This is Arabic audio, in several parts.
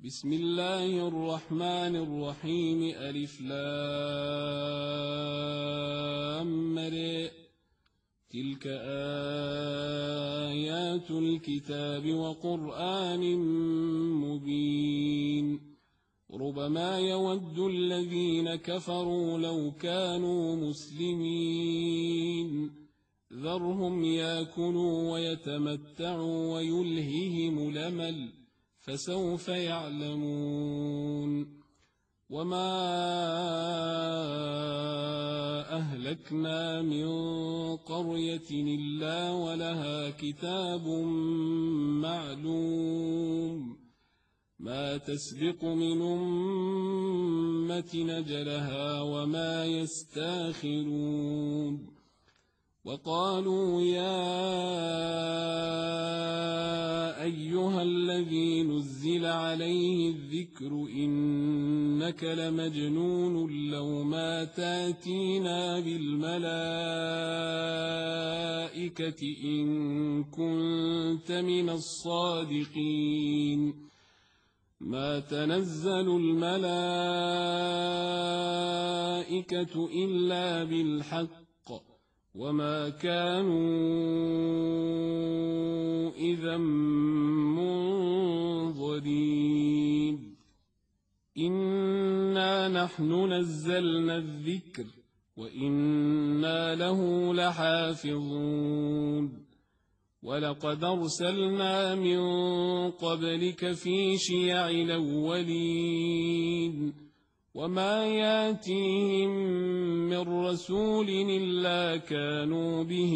بسم الله الرحمن الرحيم ألف لام ر. تلك آيات الكتاب وقرآن مبين. ربما يود الذين كفروا لو كانوا مسلمين. ذرهم يأكلوا ويتمتعوا ويلههم الأمل فسوف يعلمون. وما أهلكنا من قرية إلا ولها كتاب معلوم ما تسبق من أمة نجلها وما يستاخرون. وقالوا يا أيها الذي نزل عليه الذكر إنك لمجنون لو ما تاتينا بالملائكة إن كنت من الصادقين. ما تنزل الملائكة إلا بالحق وما كانوا إذا منظرين. إنا نحن نزلنا الذكر وإنا له لحافظون. ولقد أرسلنا من قبلك في شيع الأولين وما ياتيهم من رسول إلا كانوا به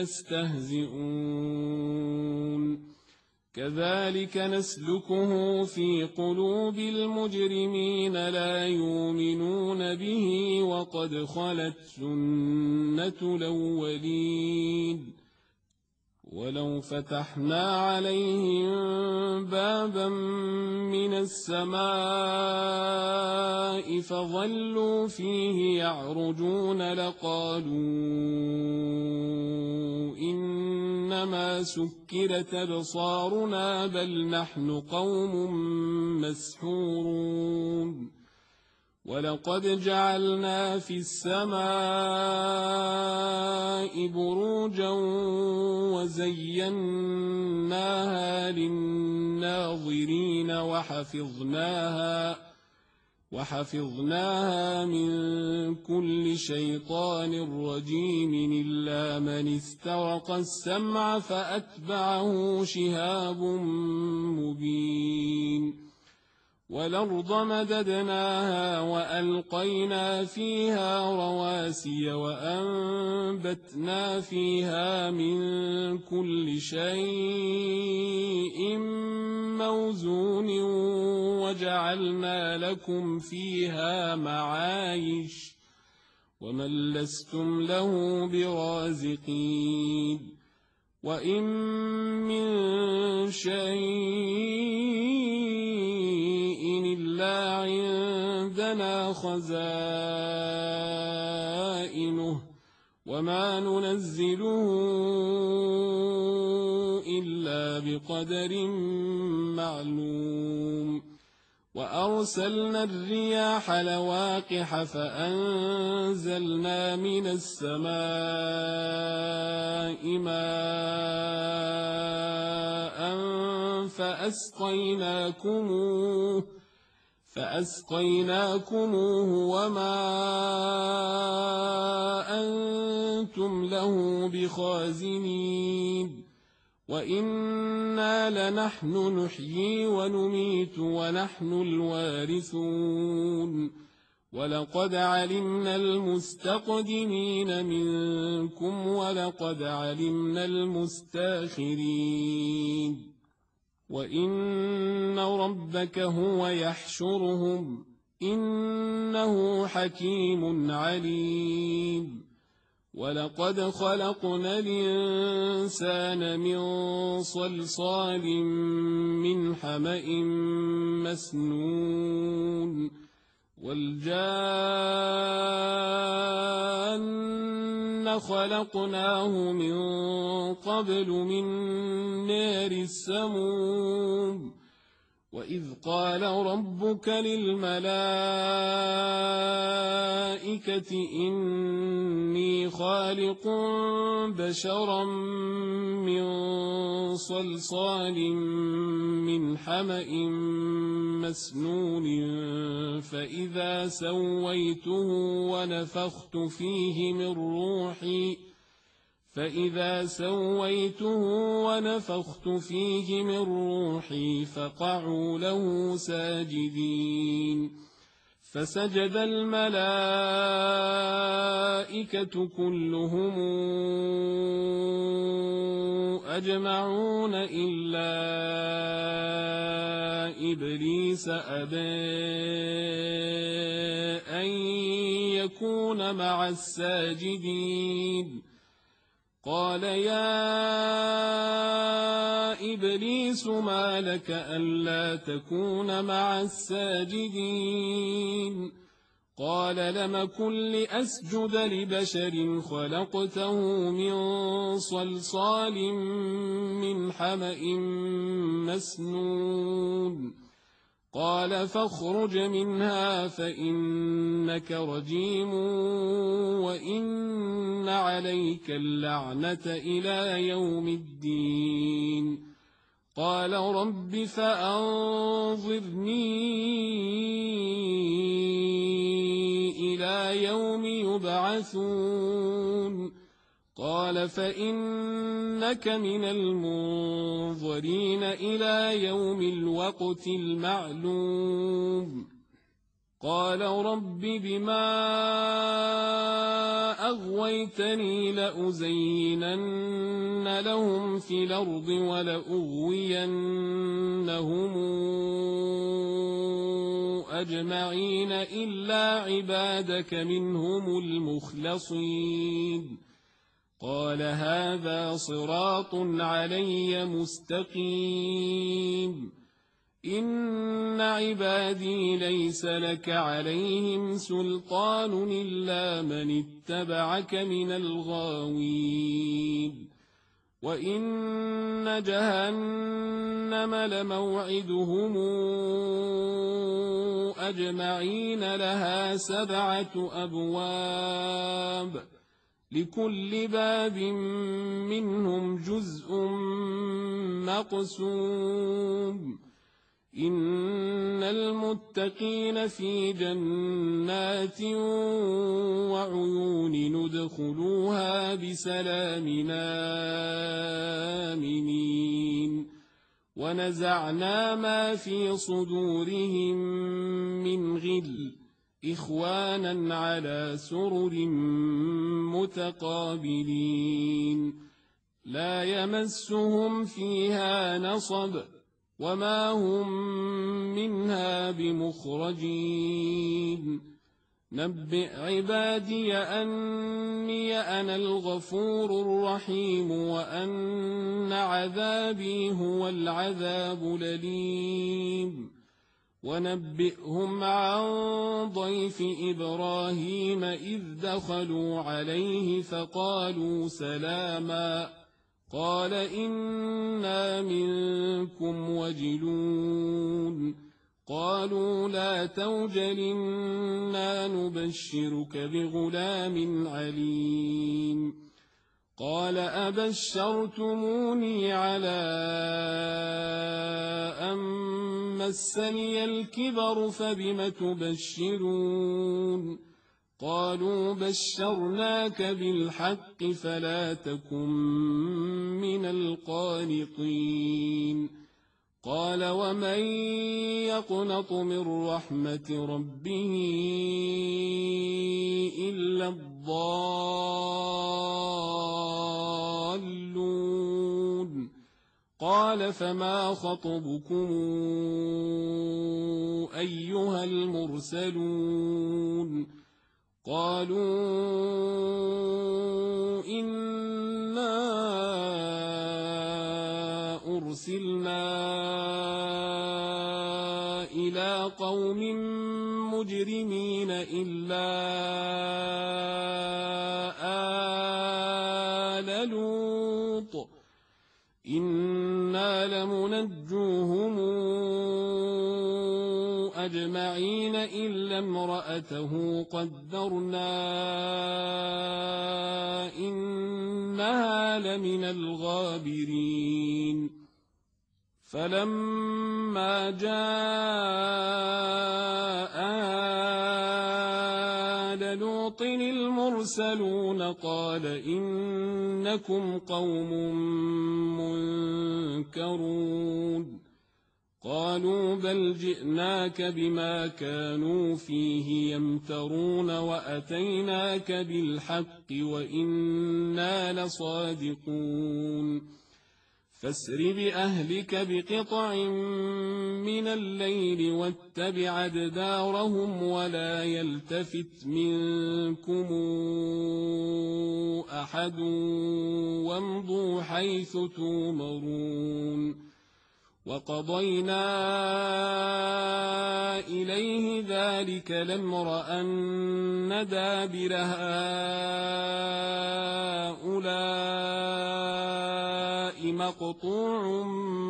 يستهزئون. كذلك نسلكه في قلوب المجرمين لا يؤمنون به وقد خلت سنة الأولين. ولو فتحنا عليهم بابا من السماء فظلوا فيه يعرجون لقالوا إنما سكرت أبصارنا بل نحن قوم مسحورون. ولقد جعلنا في السماء بروجا وزيناها للناظرين وحفظناها من كل شيطان رجيم إلا من استرق السمع فأتبعه شهاب مبين. والأرض مددناها وألقينا فيها رواسي وأنبتنا فيها من كل شيء موزون وجعلنا لكم فيها معايش ومن لستم له برازقين. وإن من شيء إلا عندنا خزائنه وما ننزله إلا بقدر معلوم. وأرسلنا الرياح لواقح فأنزلنا من السماء ماء فأسقيناكموه وما أنتم له بخازنين. وإنا لنحن نحيي ونميت ونحن الوارثون. ولقد علمنا المستقدمين منكم ولقد علمنا المستاخرين. وإن ربك هو يحشرهم إنه حكيم عليم. ولقد خلقنا الإنسان من صلصال من حمأ مسنون. والجان خلقناه من قبل من نار السموم وإذ قال ربك للملائكة إني خالق بشرا من صلصال من حمأ مسنون فإذا سويته ونفخت فيه من روحي فقعوا له ساجدين فسجد الملائكة كلهم أجمعون إلا إبليس أبى أن يكون مع الساجدين قال يا إبليس ما لك ألا تكون مع الساجدين قال لم كن لأسجد لبشر خلقته من صلصال من حمأ مسنون قال فاخرج منها فإنك رجيم وإن عليك اللعنة إلى يوم الدين قال رب فأنظرني إلى يوم يبعثون قال فإنك من المنظرين إلى يوم الوقت المعلوم قال رب بما أغويتني لأزينن لهم في الأرض ولأغوينهم أجمعين إلا عبادك منهم المخلصين قال هذا صراط علي مستقيم إن عبادي ليس لك عليهم سلطان إلا من اتبعك من الغاوين وإن جهنم لموعدهم أجمعين لها 7 أبواب لكل باب منهم جزء مقسوم إن المتقين في جنات وعيون ندخلوها بسلام آمنين ونزعنا ما في صدورهم من غل إخوانا على سرر متقابلين لا يمسهم فيها نصب وما هم منها بمخرجين نبئ عبادي أني أنا الغفور الرحيم وأن عذابي هو العذاب الأليم ونبئهم عن ضيف إبراهيم إذ دخلوا عليه فقالوا سلاما قال إنا منكم وجلون قالوا لا توجل إنا نبشرك بغلام عليم قال أبشرتموني على أن مسني الكبر فبم تبشرون قالوا بشرناك بالحق فلا تكن من القانطين قال ومن يقنط من رحمة ربه إلا الضالون قال فما خطبكم أيها المرسلون قالوا إنا أرسلنا إلى قوم مجرمين إلا آل لوط إنا لمنجوهم أجمعين إلا امرأته قدرنا إنها لمن الغابرين فلما جاء آل لوط المرسلون قال إنكم قوم منكرون قالوا بل جئناك بما كانوا فيه يمترون وأتيناك بالحق وإنا لصادقون فاسر بأهلك بقطع من الليل واتبع أدبارهم ولا يلتفت منكم أحد وامضوا حيث تؤمرون وقضينا إليه ذلك الأمر أن دابر هؤلاء مقطوع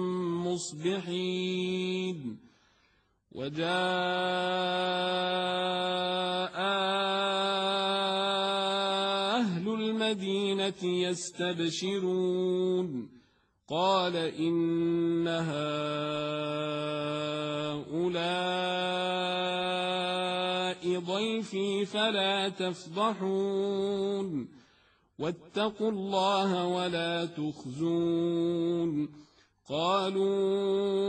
مصبحين وجاء أهل المدينة يستبشرون قال إن هؤلاء ضيفي فلا تفضحون واتقوا الله ولا تخزون قالوا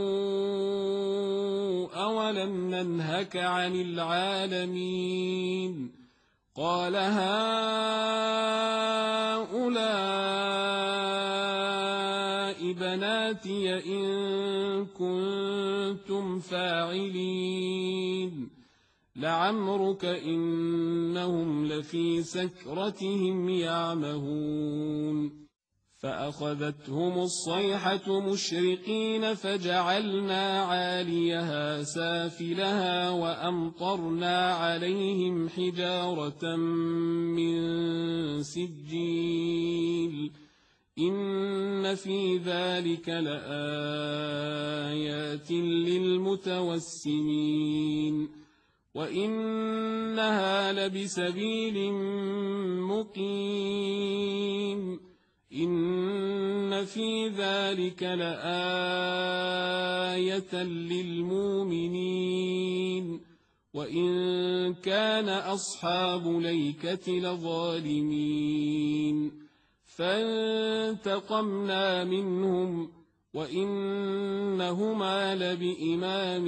أولم ننهك عن العالمين قال هؤلاء بناتي إن كنتم فاعلين لعمرك إنهم لفي سكرتهم يعمهون فأخذتهم الصيحة مشرقين فجعلنا عاليها سافلها وأمطرنا عليهم حجارة من سجيل إن في ذلك لآيات للمتوسمين وإنها لبسبيل مقيم إن في ذلك لآية للمؤمنين وإن كان أصحاب ليكة لظالمين فانتقمنا منهم وإنهما لبإمام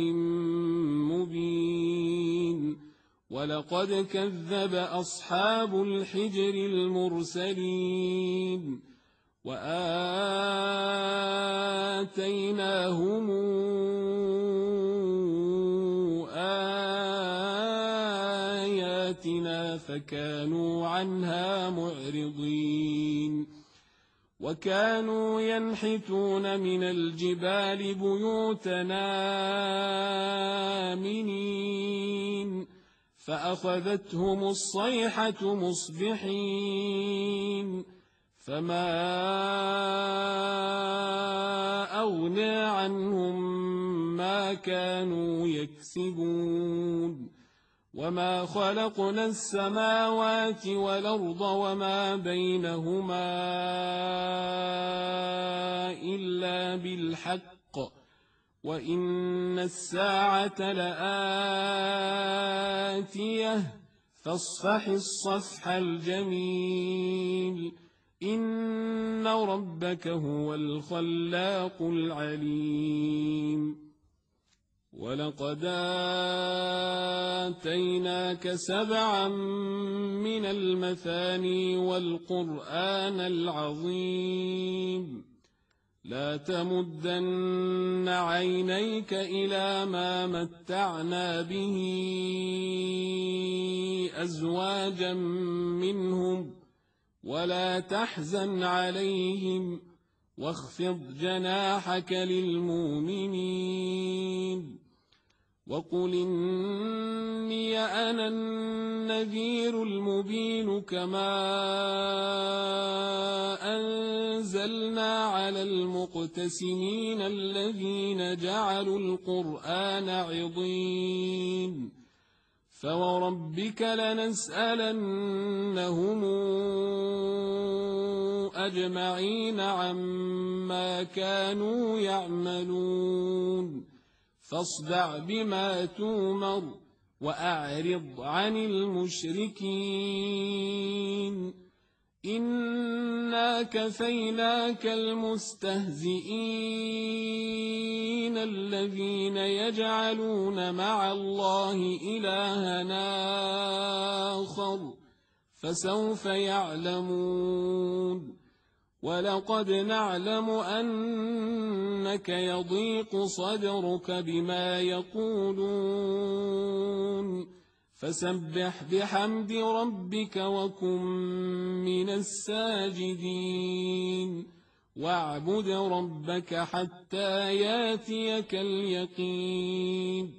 مبين ولقد كذب أصحاب الحجر المرسلين وآتيناهم آياتنا فكانوا عنها معرضين وكانوا ينحتون من الجبال بيوتنا آمنين فأخذتهم الصيحة مصبحين فما أغنى عنهم ما كانوا يكسبون وما خلقنا السماوات والأرض وما بينهما إلا بالحق وإن الساعة لآتية فاصفح الصفح الجميل إن ربك هو الخلاق العليم ولقد آتيناك سبعا من المثاني والقرآن العظيم لا تمدن عينيك إلى ما متعنا به أزواجا منهم ولا تحزن عليهم واخفض جناحك للمؤمنين وقل إني أنا النذير المبين كما أنزلنا على المقتسمين الذين جعلوا القرآن عضين فوربك لنسألنهم أجمعين عما كانوا يعملون فاصدع بما تومر وأعرض عن المشركين إنا كفيناك المستهزئين الذين يجعلون مع الله إلهنا آخر فسوف يعلمون ولقد نعلم أنك يضيق صدرك بما يقولون فسبح بحمد ربك وكن من الساجدين واعبد ربك حتى ياتيك اليقين